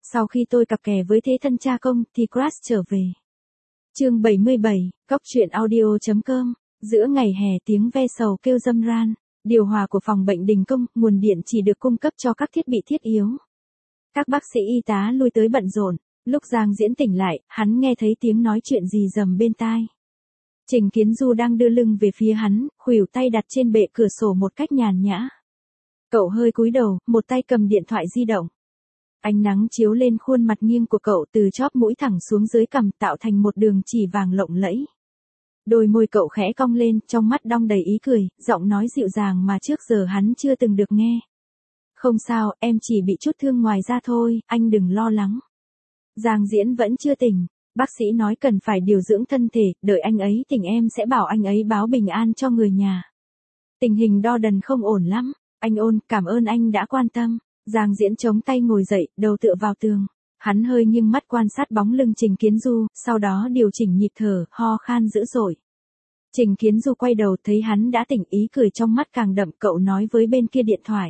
Sau khi tôi cặp kè với thế thân cha công thì crush trở về. Chương 77, Cóc truyện audio.com. Giữa ngày hè tiếng ve sầu kêu râm ran, điều hòa của phòng bệnh đình công, nguồn điện chỉ được cung cấp cho các thiết bị thiết yếu. Các bác sĩ y tá lui tới bận rộn, lúc Giang Diễn tỉnh lại, hắn nghe thấy tiếng nói chuyện rì rầm bên tai. Trình Kiến Du đang đưa lưng về phía hắn, khuỷu tay đặt trên bệ cửa sổ một cách nhàn nhã. Cậu hơi cúi đầu, một tay cầm điện thoại di động. Ánh nắng chiếu lên khuôn mặt nghiêng của cậu từ chóp mũi thẳng xuống dưới cằm tạo thành một đường chỉ vàng lộng lẫy. Đôi môi cậu khẽ cong lên, trong mắt đong đầy ý cười, giọng nói dịu dàng mà trước giờ hắn chưa từng được nghe. Không sao, em chỉ bị chút thương ngoài da thôi, anh đừng lo lắng. Giang Diễn vẫn chưa tỉnh, bác sĩ nói cần phải điều dưỡng thân thể, đợi anh ấy tỉnh em sẽ bảo anh ấy báo bình an cho người nhà. Tình hình đo đần không ổn lắm, anh Ôn, cảm ơn anh đã quan tâm. Giang Diễn chống tay ngồi dậy, đầu tựa vào tường. Hắn hơi nghiêng mắt quan sát bóng lưng Trình Kiến Du, sau đó điều chỉnh nhịp thở, ho khan dữ dội. Trình Kiến Du quay đầu thấy hắn đã tỉnh, ý cười trong mắt càng đậm, cậu nói với bên kia điện thoại.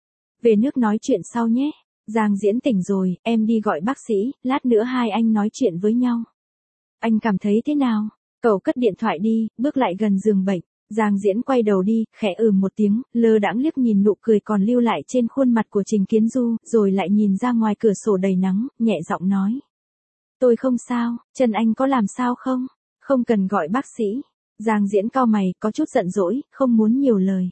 Về nước nói chuyện sau nhé. Giang Diễn tỉnh rồi, em đi gọi bác sĩ, lát nữa hai anh nói chuyện với nhau. Anh cảm thấy thế nào? Cậu cất điện thoại đi, bước lại gần giường bệnh. Giang Diễn quay đầu đi, khẽ một tiếng, lơ đãng liếc nhìn nụ cười còn lưu lại trên khuôn mặt của Trình Kiến Du, rồi lại nhìn ra ngoài cửa sổ đầy nắng, nhẹ giọng nói. Tôi không sao, chân anh có làm sao không? Không cần gọi bác sĩ. Giang Diễn cau mày, có chút giận dỗi, không muốn nhiều lời.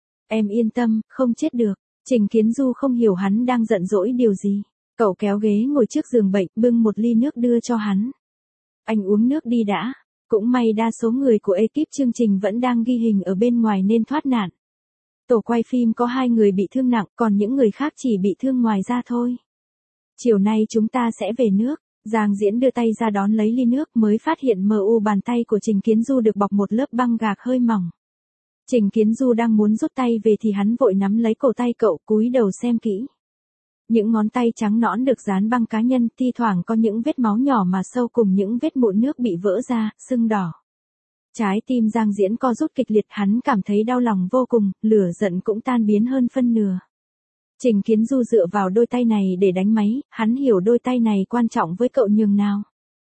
Em yên tâm, không chết được. Trình Kiến Du không hiểu hắn đang giận dỗi điều gì. Cậu kéo ghế ngồi trước giường bệnh, bưng một ly nước đưa cho hắn. Anh uống nước đi đã. Cũng may đa số người của ekip chương trình vẫn đang ghi hình ở bên ngoài nên thoát nạn. Tổ quay phim có 2 người bị thương nặng, còn những người khác chỉ bị thương ngoài da thôi. Chiều nay chúng ta sẽ về nước. Giang Diễn đưa tay ra đón lấy ly nước, mới phát hiện bàn tay của Trình Kiến Du được bọc một lớp băng gạc hơi mỏng. Trình Kiến Du đang muốn rút tay về thì hắn vội nắm lấy cổ tay cậu, cúi đầu xem kỹ. Những ngón tay trắng nõn được dán băng cá nhân, thi thoảng có những vết máu nhỏ mà sâu cùng những vết mụn nước bị vỡ ra, sưng đỏ. Trái tim Giang Diễn co rút kịch liệt, hắn cảm thấy đau lòng vô cùng, lửa giận cũng tan biến hơn phân nửa. Trình Kiến Du dựa vào đôi tay này để đánh máy, hắn hiểu đôi tay này quan trọng với cậu nhường nào.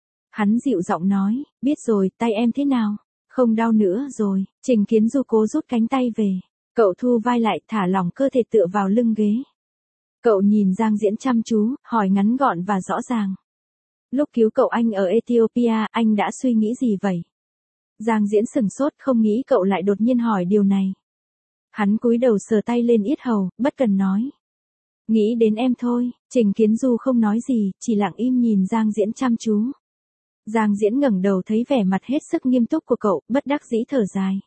Hắn dịu giọng nói, biết rồi, tay em thế nào? Không đau nữa rồi. Trình Kiến Du cố rút cánh tay về. Cậu thu vai lại, thả lỏng cơ thể tựa vào lưng ghế. Cậu nhìn Giang Diễn chăm chú, hỏi ngắn gọn và rõ ràng. Lúc cứu cậu anh ở Ethiopia, anh đã suy nghĩ gì vậy? Giang Diễn sửng sốt, không nghĩ cậu lại đột nhiên hỏi điều này. Hắn cúi đầu sờ tay lên yết hầu, bất cần nói. Nghĩ đến em thôi. Trình Kiến Du không nói gì, chỉ lặng im nhìn Giang Diễn chăm chú. Giang Diễn ngẩng đầu thấy vẻ mặt hết sức nghiêm túc của cậu, bất đắc dĩ thở dài.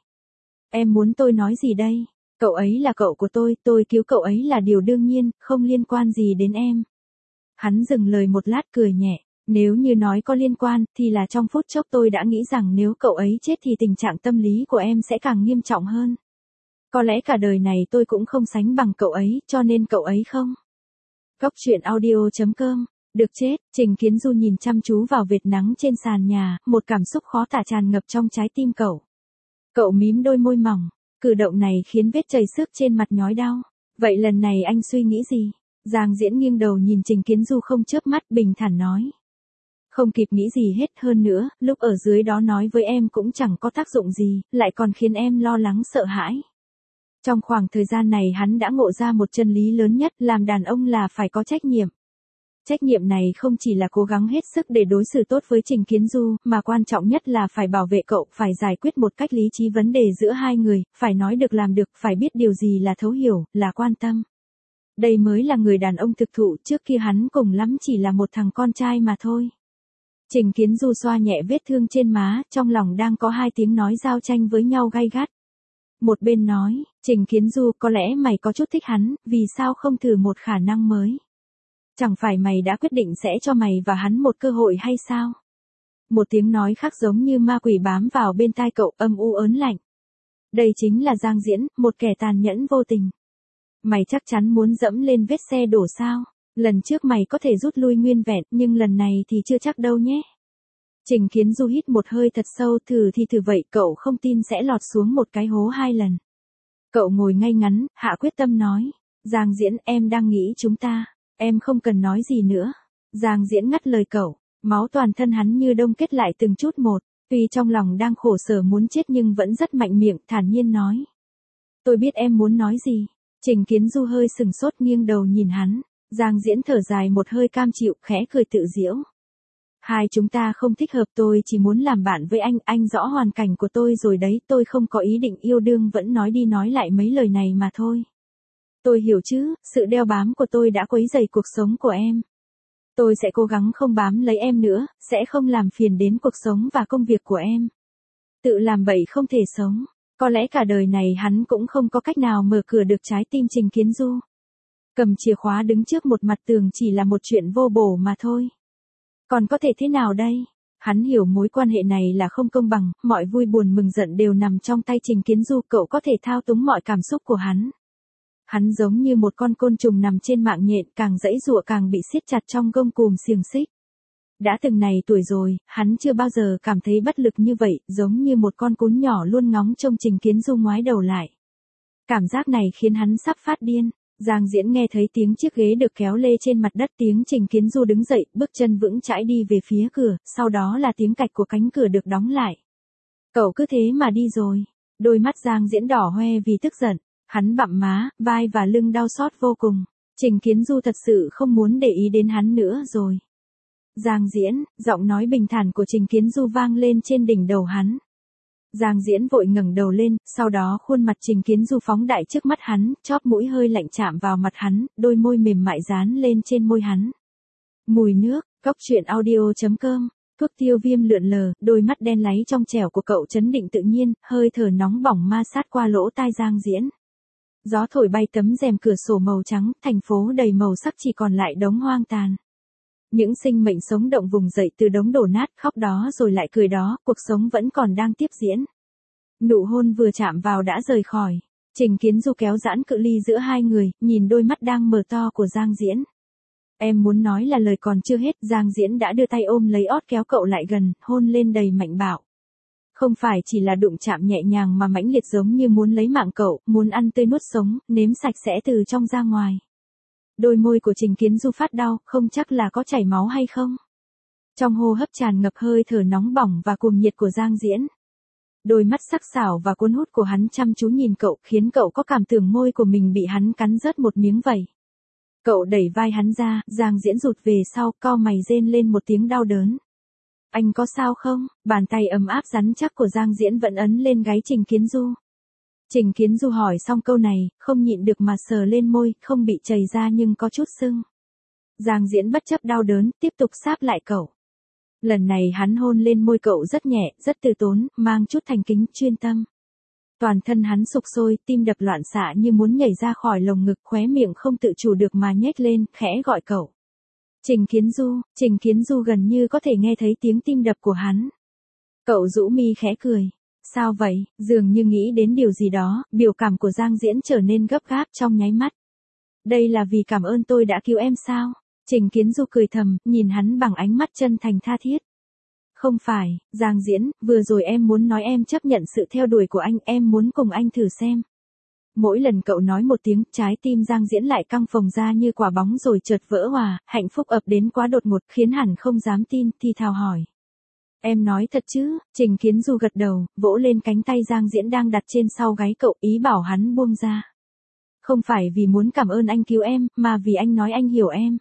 Em muốn tôi nói gì đây? Cậu ấy là cậu của tôi cứu cậu ấy là điều đương nhiên, không liên quan gì đến em. Hắn dừng lời một lát cười nhẹ, nếu như nói có liên quan, thì là trong phút chốc tôi đã nghĩ rằng nếu cậu ấy chết thì tình trạng tâm lý của em sẽ càng nghiêm trọng hơn. Có lẽ cả đời này tôi cũng không sánh bằng cậu ấy, cho nên cậu ấy không. Cóc truyện audio.com. Được chết, Trình Kiến Du nhìn chăm chú vào vệt nắng trên sàn nhà, một cảm xúc khó tả tràn ngập trong trái tim cậu. Cậu mím đôi môi mỏng, cử động này khiến vết chảy xước trên mặt nhói đau. Vậy lần này anh suy nghĩ gì? Giang Diễn nghiêng đầu nhìn Trình Kiến Du không chớp mắt, bình thản nói. Không kịp nghĩ gì hết, hơn nữa, lúc ở dưới đó nói với em cũng chẳng có tác dụng gì, lại còn khiến em lo lắng sợ hãi. Trong khoảng thời gian này hắn đã ngộ ra một chân lý lớn nhất, làm đàn ông là phải có trách nhiệm. Trách nhiệm này không chỉ là cố gắng hết sức để đối xử tốt với Trình Kiến Du, mà quan trọng nhất là phải bảo vệ cậu, phải giải quyết một cách lý trí vấn đề giữa hai người, phải nói được làm được, phải biết điều gì là thấu hiểu, là quan tâm. Đây mới là người đàn ông thực thụ, trước kia hắn cùng lắm chỉ là một thằng con trai mà thôi. Trình Kiến Du xoa nhẹ vết thương trên má, trong lòng đang có 2 tiếng nói giao tranh với nhau gay gắt. Một bên nói, Trình Kiến Du, có lẽ mày có chút thích hắn, vì sao không thử một khả năng mới? Chẳng phải mày đã quyết định sẽ cho mày và hắn một cơ hội hay sao? Một tiếng nói khác giống như ma quỷ bám vào bên tai cậu, âm u ớn lạnh. Đây chính là Giang Diễn, một kẻ tàn nhẫn vô tình. Mày chắc chắn muốn dẫm lên vết xe đổ sao? Lần trước mày có thể rút lui nguyên vẹn, nhưng lần này thì chưa chắc đâu nhé. Trình Kiến Du hít một hơi thật sâu, thử thì thử vậy, cậu không tin sẽ lọt xuống một cái hố 2 lần. Cậu ngồi ngay ngắn, hạ quyết tâm nói. Giang Diễn, em đang nghĩ chúng ta. Em không cần nói gì nữa. Giang Diễn ngắt lời cậu, máu toàn thân hắn như đông kết lại từng chút một, tuy trong lòng đang khổ sở muốn chết nhưng vẫn rất mạnh miệng, thản nhiên nói. Tôi biết em muốn nói gì. Trình Kiến Du hơi sừng sốt nghiêng đầu nhìn hắn, Giang Diễn thở dài một hơi cam chịu, khẽ cười tự giễu. Hai chúng ta không thích hợp, tôi chỉ muốn làm bạn với anh rõ hoàn cảnh của tôi rồi đấy, tôi không có ý định yêu đương, vẫn nói đi nói lại mấy lời này mà thôi. Tôi hiểu chứ, sự đeo bám của tôi đã quấy rầy cuộc sống của em. Tôi sẽ cố gắng không bám lấy em nữa, sẽ không làm phiền đến cuộc sống và công việc của em. Tự làm bậy không thể sống, có lẽ cả đời này hắn cũng không có cách nào mở cửa được trái tim Trình Kiến Du. Cầm chìa khóa đứng trước một mặt tường chỉ là một chuyện vô bổ mà thôi. Còn có thể thế nào đây? Hắn hiểu mối quan hệ này là không công bằng, mọi vui buồn mừng giận đều nằm trong tay Trình Kiến Du, cậu có thể thao túng mọi cảm xúc của hắn. Hắn giống như một con côn trùng nằm trên mạng nhện, càng giãy giụa càng bị siết chặt trong gông cùm xiềng xích. Đã từng này tuổi rồi, hắn chưa bao giờ cảm thấy bất lực như vậy, giống như một con cún nhỏ luôn ngóng trông Trình Kiến Du ngoái đầu lại. Cảm giác này khiến hắn sắp phát điên. Giang Diễn nghe thấy tiếng chiếc ghế được kéo lê trên mặt đất, tiếng Trình Kiến Du đứng dậy, bước chân vững chãi đi về phía cửa, sau đó là tiếng cạch của cánh cửa được đóng lại. Cậu cứ thế mà đi rồi. Đôi mắt Giang Diễn đỏ hoe vì tức giận, hắn bặm má, vai và lưng đau xót vô cùng. Trình Kiến Du thật sự không muốn để ý đến hắn nữa rồi. Giang Diễn, giọng nói bình thản của Trình Kiến Du vang lên trên đỉnh đầu hắn. Giang Diễn vội ngẩng đầu lên, sau đó khuôn mặt Trình Kiến Du phóng đại trước mắt hắn, chóp mũi hơi lạnh chạm vào mặt hắn, đôi môi mềm mại dán lên trên môi hắn. Mùi nước, coctruyện.audio.com, thuốc tiêu viêm lượn lờ, đôi mắt đen láy trong trẻo của cậu trấn định tự nhiên, hơi thở nóng bỏng ma sát qua lỗ tai Giang Diễn. Gió thổi bay tấm rèm cửa sổ màu trắng, thành phố đầy màu sắc chỉ còn lại đống hoang tàn. Những sinh mệnh sống động vùng dậy từ đống đổ nát, khóc đó rồi lại cười đó, cuộc sống vẫn còn đang tiếp diễn. Nụ hôn vừa chạm vào đã rời khỏi. Trình Kiến Du kéo giãn cự ly giữa hai người, nhìn đôi mắt đang mở to của Giang Diễn. Em muốn nói là lời còn chưa hết, Giang Diễn đã đưa tay ôm lấy ót kéo cậu lại gần, hôn lên đầy mạnh bạo. Không phải chỉ là đụng chạm nhẹ nhàng mà mãnh liệt, giống như muốn lấy mạng cậu, muốn ăn tươi nuốt sống, nếm sạch sẽ từ trong ra ngoài. Đôi môi của Trình Kiến Du phát đau, không chắc là có chảy máu hay không. Trong hô hấp tràn ngập hơi thở nóng bỏng và cuồng nhiệt của Giang Diễn. Đôi mắt sắc sảo và cuốn hút của hắn chăm chú nhìn cậu, khiến cậu có cảm tưởng môi của mình bị hắn cắn rớt một miếng vậy. Cậu đẩy vai hắn ra, Giang Diễn rụt về sau, cau mày rên lên một tiếng đau đớn. Anh có sao không? Bàn tay ấm áp rắn chắc của Giang Diễn vẫn ấn lên gáy Trình Kiến Du. Trình Kiến Du hỏi xong câu này, không nhịn được mà sờ lên môi, không bị chảy ra nhưng có chút sưng. Giang Diễn bất chấp đau đớn, tiếp tục sáp lại cậu. Lần này hắn hôn lên môi cậu rất nhẹ, rất từ tốn, mang chút thành kính, chuyên tâm. Toàn thân hắn sục sôi, tim đập loạn xạ như muốn nhảy ra khỏi lồng ngực, khóe miệng không tự chủ được mà nhếch lên, khẽ gọi cậu. Trình Kiến Du gần như có thể nghe thấy tiếng tim đập của hắn. Cậu rũ mi khẽ cười. Sao vậy? Dường như nghĩ đến điều gì đó, biểu cảm của Giang Diễn trở nên gấp gáp trong nháy mắt. Đây là vì cảm ơn tôi đã cứu em sao? Trình Kiến Du cười thầm, nhìn hắn bằng ánh mắt chân thành tha thiết. Không phải, Giang Diễn, vừa rồi em muốn nói em chấp nhận sự theo đuổi của anh, em muốn cùng anh thử xem. Mỗi lần cậu nói một tiếng, trái tim Giang Diễn lại căng phồng ra như quả bóng rồi chợt vỡ òa, hạnh phúc ập đến quá đột ngột khiến hẳn không dám tin, thì thào hỏi. Em nói thật chứ? Trình Kiến Du gật đầu, vỗ lên cánh tay Giang Diễn đang đặt trên sau gáy cậu, ý bảo hắn buông ra. Không phải vì muốn cảm ơn anh cứu em, mà vì anh nói anh hiểu em.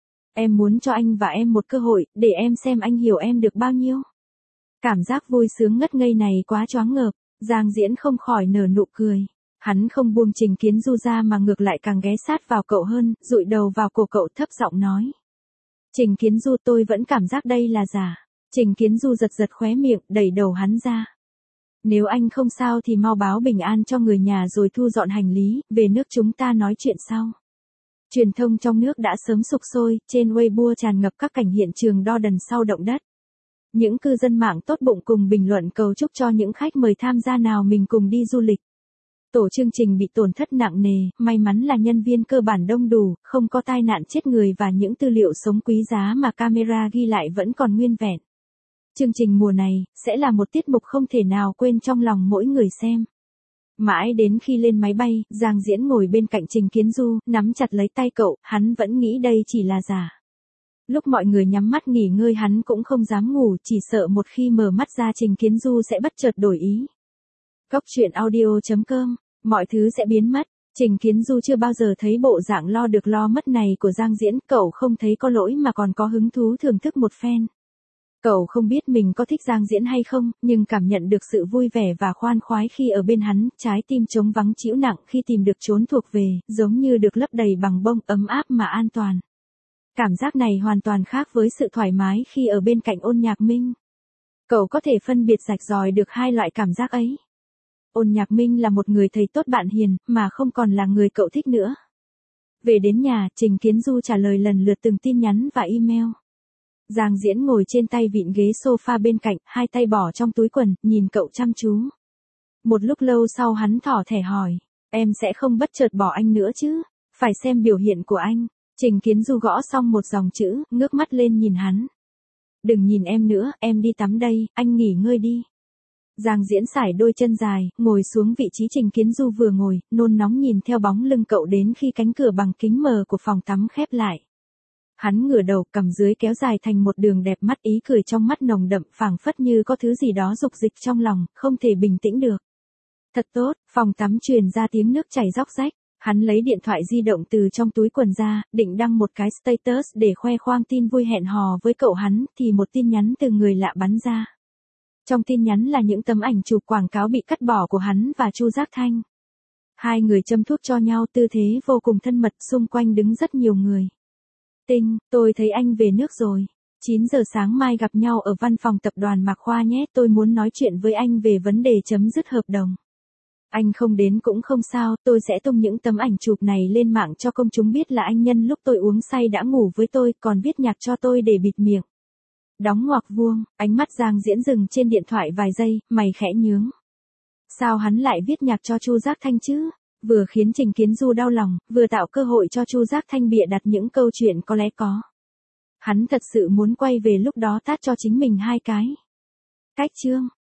Em muốn cho anh và em một cơ hội, để em xem anh hiểu em được bao nhiêu. Cảm giác vui sướng ngất ngây này quá choáng ngợp, Giang Diễn không khỏi nở nụ cười. Hắn không buông Trình Kiến Du ra mà ngược lại càng ghé sát vào cậu hơn, dụi đầu vào cổ cậu thấp giọng nói. Trình Kiến Du, tôi vẫn cảm giác đây là giả. Trình Kiến Du giật giật khóe miệng, đẩy đầu hắn ra. Nếu anh không sao thì mau báo bình an cho người nhà rồi thu dọn hành lý, về nước chúng ta nói chuyện sau. Truyền thông trong nước đã sớm sục sôi, trên Weibo tràn ngập các cảnh hiện trường đo đần sau động đất. Những cư dân mạng tốt bụng cùng bình luận cầu chúc cho những khách mời tham gia nào mình cùng đi du lịch. Tổ chương trình bị tổn thất nặng nề, may mắn là nhân viên cơ bản đông đủ, không có tai nạn chết người và những tư liệu sống quý giá mà camera ghi lại vẫn còn nguyên vẹn. Chương trình mùa này, sẽ là một tiết mục không thể nào quên trong lòng mỗi người xem. Mãi đến khi lên máy bay, Giang Diễn ngồi bên cạnh Trình Kiến Du, nắm chặt lấy tay cậu, hắn vẫn nghĩ đây chỉ là giả. Lúc mọi người nhắm mắt nghỉ ngơi hắn cũng không dám ngủ, chỉ sợ một khi mở mắt ra Trình Kiến Du sẽ bất chợt đổi ý. Cóc truyện audio.com, mọi thứ sẽ biến mất. Trình Kiến Du chưa bao giờ thấy bộ dạng lo được lo mất này của Giang Diễn, cậu không thấy có lỗi mà còn có hứng thú thưởng thức một phen. Cậu không biết mình có thích Giang Diễn hay không, nhưng cảm nhận được sự vui vẻ và khoan khoái khi ở bên hắn, trái tim trống vắng trĩu nặng khi tìm được chốn thuộc về, giống như được lấp đầy bằng bông ấm áp mà an toàn. Cảm giác này hoàn toàn khác với sự thoải mái khi ở bên cạnh Ôn Nhạc Minh. Cậu có thể phân biệt rạch ròi được hai loại cảm giác ấy. Ôn Nhạc Minh là một người thầy tốt bạn hiền, mà không còn là người cậu thích nữa. Về đến nhà, Trình Kiến Du trả lời lần lượt từng tin nhắn và email. Giang Diễn ngồi trên tay vịn ghế sofa bên cạnh, hai tay bỏ trong túi quần, nhìn cậu chăm chú. Một lúc lâu sau hắn thỏ thẻ hỏi, em sẽ không bất chợt bỏ anh nữa chứ? Phải xem biểu hiện của anh. Trình Kiến Du gõ xong một dòng chữ, ngước mắt lên nhìn hắn. Đừng nhìn em nữa, em đi tắm đây, anh nghỉ ngơi đi. Giang Diễn sải đôi chân dài, ngồi xuống vị trí Trình Kiến Du vừa ngồi, nôn nóng nhìn theo bóng lưng cậu đến khi cánh cửa bằng kính mờ của phòng tắm khép lại. Hắn ngửa đầu, cằm dưới kéo dài thành một đường đẹp, mắt ý cười trong mắt nồng đậm, phảng phất như có thứ gì đó dục dịch trong lòng, không thể bình tĩnh được. Thật tốt, phòng tắm truyền ra tiếng nước chảy róc rách. Hắn lấy điện thoại di động từ trong túi quần ra, định đăng một cái status để khoe khoang tin vui hẹn hò với cậu hắn, thì một tin nhắn từ người lạ bắn ra. Trong tin nhắn là những tấm ảnh chụp quảng cáo bị cắt bỏ của hắn và Chu Giác Thanh. Hai người châm thuốc cho nhau, tư thế vô cùng thân mật, xung quanh đứng rất nhiều người. Tinh, tôi thấy anh về nước rồi. 9 giờ sáng mai gặp nhau ở văn phòng tập đoàn Mạc Khoa nhé, tôi muốn nói chuyện với anh về vấn đề chấm dứt hợp đồng. Anh không đến cũng không sao, tôi sẽ tung những tấm ảnh chụp này lên mạng cho công chúng biết là anh nhân lúc tôi uống say đã ngủ với tôi, còn viết nhạc cho tôi để bịt miệng. Đóng ngoặc vuông, ánh mắt Giang Diễn dừng trên điện thoại vài giây, mày khẽ nhướng. Sao hắn lại viết nhạc cho Chu Giác Thanh chứ? Vừa khiến Trình Kiến Du đau lòng, vừa tạo cơ hội cho Chu Giác Thanh bịa đặt những câu chuyện có lẽ có. Hắn thật sự muốn quay về lúc đó tát cho chính mình hai cái. Cách chương.